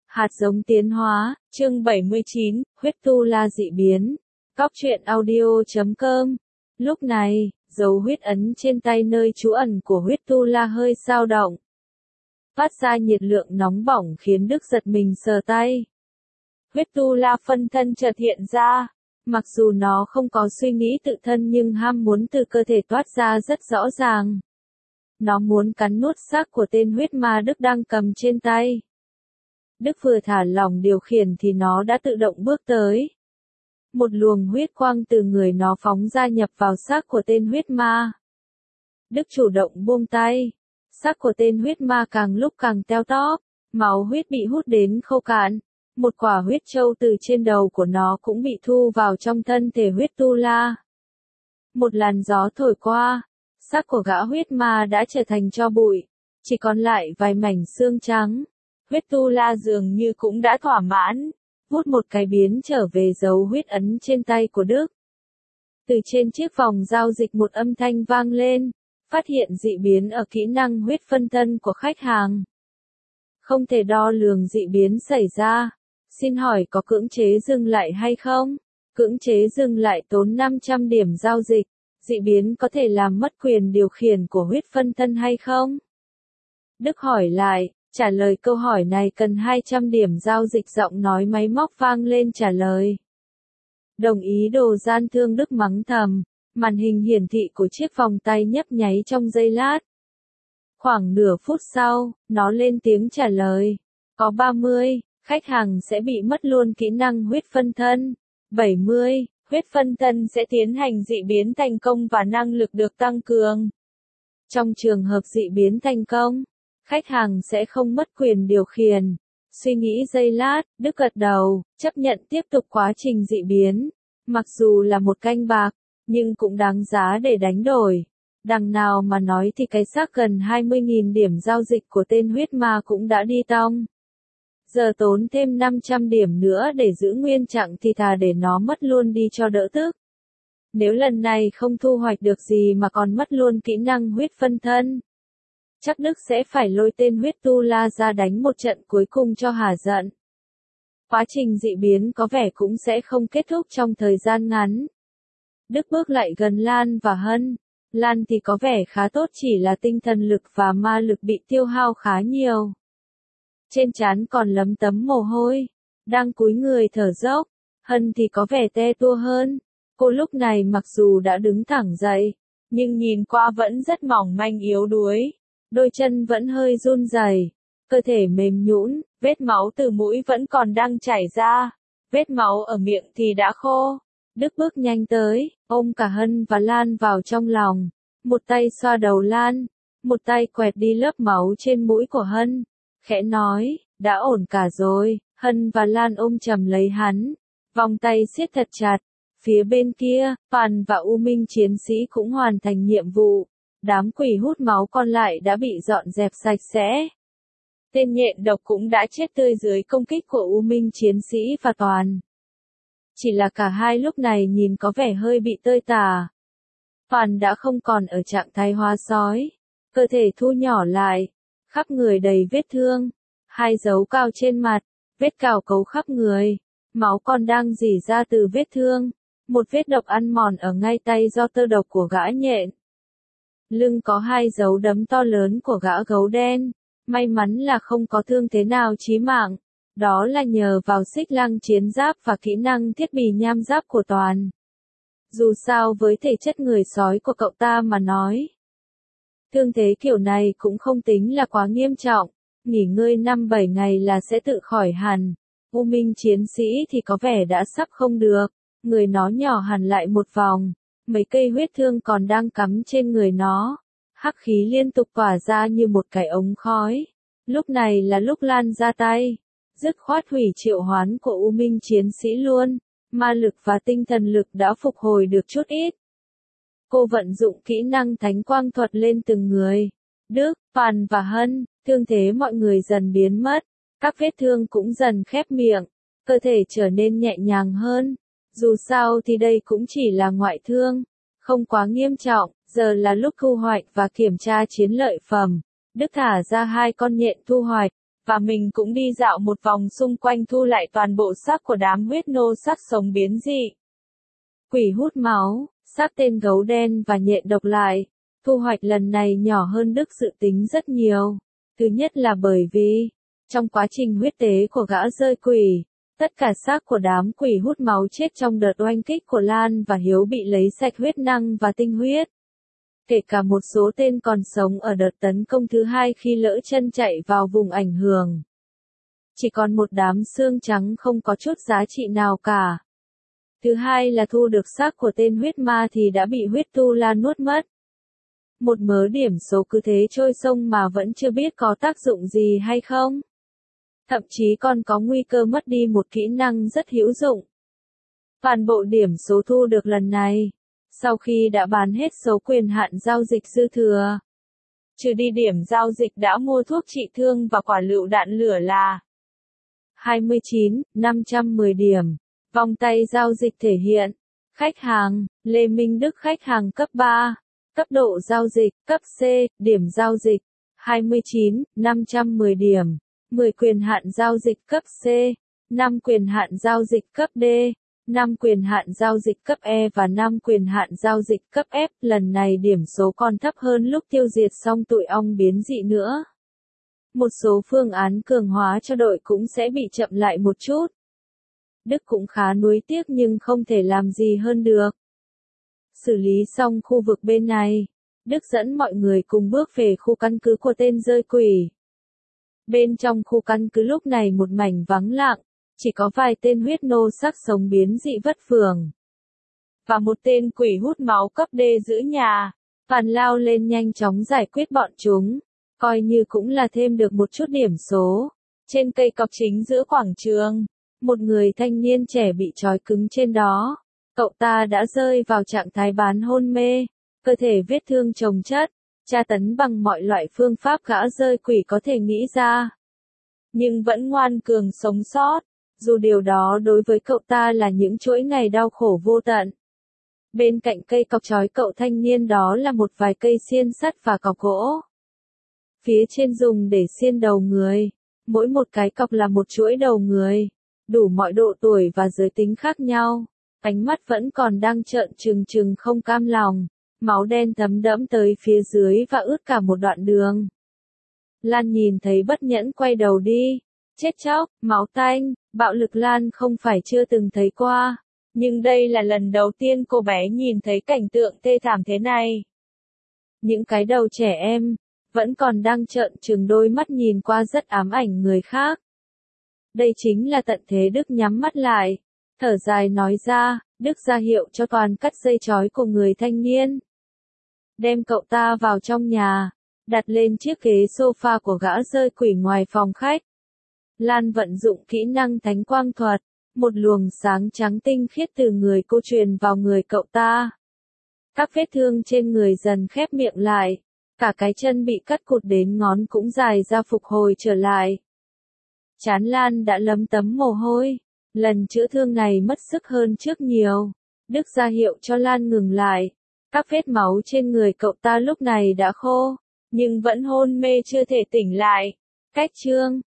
Hạt giống tiến hóa, chương 79, huyết tu la dị biến. Cóc truyện audio.com. Lúc này, dấu huyết ấn trên tay nơi trú ẩn của huyết tu la hơi dao động. Phát ra nhiệt lượng nóng bỏng khiến Đức giật mình sờ tay. Huyết tu la phân thân chợt hiện ra. Mặc dù nó không có suy nghĩ tự thân nhưng ham muốn từ cơ thể toát ra rất rõ ràng. Nó muốn cắn nuốt xác của tên huyết ma Đức đang cầm trên tay. Đức vừa thả lỏng điều khiển thì nó đã tự động bước tới. Một luồng huyết quang từ người nó phóng ra nhập vào xác của tên huyết ma. Đức chủ động buông tay. Xác của tên huyết ma càng lúc càng teo tóp, máu huyết bị hút đến khô cạn. Một quả huyết châu từ trên đầu của nó cũng bị thu vào trong thân thể huyết tu la. Một làn gió thổi qua, xác của gã huyết ma đã trở thành tro bụi, chỉ còn lại vài mảnh xương trắng. Huyết tu la dường như cũng đã thỏa mãn, hút một cái biến trở về dấu huyết ấn trên tay của Đức. Từ trên chiếc vòng giao dịch một âm thanh vang lên, phát hiện dị biến ở kỹ năng huyết phân thân của khách hàng. Không thể đo lường dị biến xảy ra, xin hỏi có cưỡng chế dừng lại hay không? Cưỡng chế dừng lại tốn 500 điểm giao dịch, dị biến có thể làm mất quyền điều khiển của huyết phân thân hay không? Đức hỏi lại. Trả lời câu hỏi này cần 200 điểm giao dịch, giọng nói máy móc vang lên trả lời. Đồng ý đồ gian thương Đức mắng thầm, màn hình hiển thị của chiếc vòng tay nhấp nháy trong giây lát. Khoảng nửa phút sau, nó lên tiếng trả lời. Có 30, khách hàng sẽ bị mất luôn kỹ năng huyết phân thân. 70, huyết phân thân sẽ tiến hành dị biến thành công và năng lực được tăng cường. Trong trường hợp dị biến thành công, khách hàng sẽ không mất quyền điều khiển. Suy nghĩ giây lát, Đức gật đầu, chấp nhận tiếp tục quá trình dị biến. Mặc dù là một canh bạc, nhưng cũng đáng giá để đánh đổi. Đằng nào mà nói thì cái xác gần 20.000 điểm giao dịch của tên huyết ma cũng đã đi tong. Giờ tốn thêm 500 điểm nữa để giữ nguyên trạng thì thà để nó mất luôn đi cho đỡ tức. Nếu lần này không thu hoạch được gì mà còn mất luôn kỹ năng huyết phân thân, chắc Đức sẽ phải lôi tên huyết tu la ra đánh một trận cuối cùng cho hả giận. Quá trình dị biến có vẻ cũng sẽ không kết thúc trong thời gian ngắn. Đức bước lại gần Lan và Hân. Lan thì có vẻ khá tốt, chỉ là tinh thần lực và ma lực bị tiêu hao khá nhiều. Trên trán còn lấm tấm mồ hôi, đang cúi người thở dốc. Hân thì có vẻ te tua hơn. Cô lúc này mặc dù đã đứng thẳng dậy, nhưng nhìn qua vẫn rất mỏng manh yếu đuối. Đôi chân vẫn hơi run rẩy, cơ thể mềm nhũn, vết máu từ mũi vẫn còn đang chảy ra, vết máu ở miệng thì đã khô. Đức bước nhanh tới, ôm cả Hân và Lan vào trong lòng, một tay xoa đầu Lan, một tay quẹt đi lớp máu trên mũi của Hân, khẽ nói, đã ổn cả rồi. Hân và Lan ôm chầm lấy hắn, vòng tay siết thật chặt. Phía bên kia, Phan và U Minh chiến sĩ cũng hoàn thành nhiệm vụ. Đám quỷ hút máu còn lại đã bị dọn dẹp sạch sẽ. Tên nhện độc cũng đã chết tươi dưới công kích của U Minh chiến sĩ và Toàn. Chỉ là cả hai lúc này nhìn có vẻ hơi bị tơi tả. Toàn đã không còn ở trạng thái hóa sói. Cơ thể thu nhỏ lại. Khắp người đầy vết thương. Hai dấu cao trên mặt. Vết cào cấu khắp người. Máu còn đang rỉ ra từ vết thương. Một vết độc ăn mòn ở ngay tay do tơ độc của gã nhện. Lưng có hai dấu đấm to lớn của gã gấu đen. May mắn là không có thương thế nào chí mạng. Đó là nhờ vào xích lăng chiến giáp và kỹ năng thiết bị nham giáp của Toàn. Dù sao với thể chất người sói của cậu ta mà nói, thương thế kiểu này cũng không tính là quá nghiêm trọng. Nghỉ ngơi 5-7 ngày là sẽ tự khỏi hẳn. U Minh chiến sĩ thì có vẻ đã sắp không được. Người nó nhỏ hẳn lại một vòng. Mấy cây huyết thương còn đang cắm trên người nó. Hắc khí liên tục tỏa ra như một cái ống khói. Lúc này là lúc Lan ra tay. Dứt khoát hủy triệu hoán của U Minh chiến sĩ luôn. Ma lực và tinh thần lực đã phục hồi được chút ít. Cô vận dụng kỹ năng thánh quang thuật lên từng người. Đức, Phan và Hân, thương thế mọi người dần biến mất. Các vết thương cũng dần khép miệng. Cơ thể trở nên nhẹ nhàng hơn. Dù sao thì đây cũng chỉ là ngoại thương, không quá nghiêm trọng. Giờ là lúc thu hoạch và kiểm tra chiến lợi phẩm. Đức thả ra 2 con nhện thu hoạch, và mình cũng đi dạo một vòng xung quanh thu lại toàn bộ xác của đám huyết nô xác sống biến dị. Quỷ hút máu, xác tên gấu đen và nhện độc lại. Thu hoạch lần này nhỏ hơn Đức dự tính rất nhiều. Thứ nhất là bởi vì, trong quá trình huyết tế của gã rơi quỷ, tất cả xác của đám quỷ hút máu chết trong đợt oanh kích của Lan và Hiếu bị lấy sạch huyết năng và tinh huyết. Kể cả một số tên còn sống ở đợt tấn công thứ hai khi lỡ chân chạy vào vùng ảnh hưởng. Chỉ còn một đám xương trắng không có chút giá trị nào cả. Thứ hai là thu được xác của tên huyết ma thì đã bị huyết tu la nuốt mất. Một mớ điểm số cứ thế trôi sông mà vẫn chưa biết có tác dụng gì hay không. Thậm chí còn có nguy cơ mất đi một kỹ năng rất hữu dụng. Toàn bộ điểm số thu được lần này, sau khi đã bán hết số quyền hạn giao dịch dư thừa, trừ đi điểm giao dịch đã mua thuốc trị thương và quả lựu đạn lửa là 29.510 điểm. Vòng tay giao dịch thể hiện. Khách hàng, Lê Minh Đức khách hàng cấp 3. Cấp độ giao dịch, cấp C, điểm giao dịch, 29.510 điểm. 10 quyền hạn giao dịch cấp C, 5 quyền hạn giao dịch cấp D, 5 quyền hạn giao dịch cấp E và 5 quyền hạn giao dịch cấp F. Lần này điểm số còn thấp hơn lúc tiêu diệt xong tụi ong biến dị nữa. Một số phương án cường hóa cho đội cũng sẽ bị chậm lại một chút. Đức cũng khá nuối tiếc nhưng không thể làm gì hơn được. Xử lý xong khu vực bên này, Đức dẫn mọi người cùng bước về khu căn cứ của tên rơi quỷ. Bên trong khu căn cứ lúc này một mảnh vắng lặng, chỉ có vài tên huyết nô xác sống biến dị vất phường. Và một tên quỷ hút máu cấp D giữ nhà, Phàn lao lên nhanh chóng giải quyết bọn chúng, coi như cũng là thêm được một chút điểm số. Trên cây cọc chính giữa quảng trường, một người thanh niên trẻ bị trói cứng trên đó. Cậu ta đã rơi vào trạng thái bán hôn mê, cơ thể vết thương chồng chất, tra tấn bằng mọi loại phương pháp gã rơi quỷ có thể nghĩ ra. Nhưng vẫn ngoan cường sống sót, dù điều đó đối với cậu ta là những chuỗi ngày đau khổ vô tận. Bên cạnh cây cọc trói cậu thanh niên đó là một vài cây xiên sắt và cọc gỗ. Phía trên dùng để xiên đầu người, mỗi một cái cọc là một chuỗi đầu người, đủ mọi độ tuổi và giới tính khác nhau. Ánh mắt vẫn còn đang trợn trừng trừng không cam lòng, máu đen thấm đẫm tới phía dưới và ướt cả một đoạn đường. Lan nhìn thấy bất nhẫn quay đầu đi, chết chóc, máu tanh, bạo lực Lan không phải chưa từng thấy qua, nhưng đây là lần đầu tiên cô bé nhìn thấy cảnh tượng thê thảm thế này. Những cái đầu trẻ em, vẫn còn đang trợn trừng đôi mắt nhìn qua rất ám ảnh người khác. Đây chính là tận thế. Đức nhắm mắt lại, thở dài nói ra, Đức ra hiệu cho Toàn cắt dây trói của người thanh niên. Đem cậu ta vào trong nhà, đặt lên chiếc ghế sofa của gã rơi quỷ ngoài phòng khách. Lan vận dụng kỹ năng thánh quang thuật, một luồng sáng trắng tinh khiết từ người cô truyền vào người cậu ta. Các vết thương trên người dần khép miệng lại, cả cái chân bị cắt cụt đến ngón cũng dài ra phục hồi trở lại. Trán Lan đã lấm tấm mồ hôi, lần chữa thương này mất sức hơn trước nhiều. Đức ra hiệu cho Lan ngừng lại. Các vết máu trên người cậu ta lúc này đã khô, nhưng vẫn hôn mê chưa thể tỉnh lại. Cách chương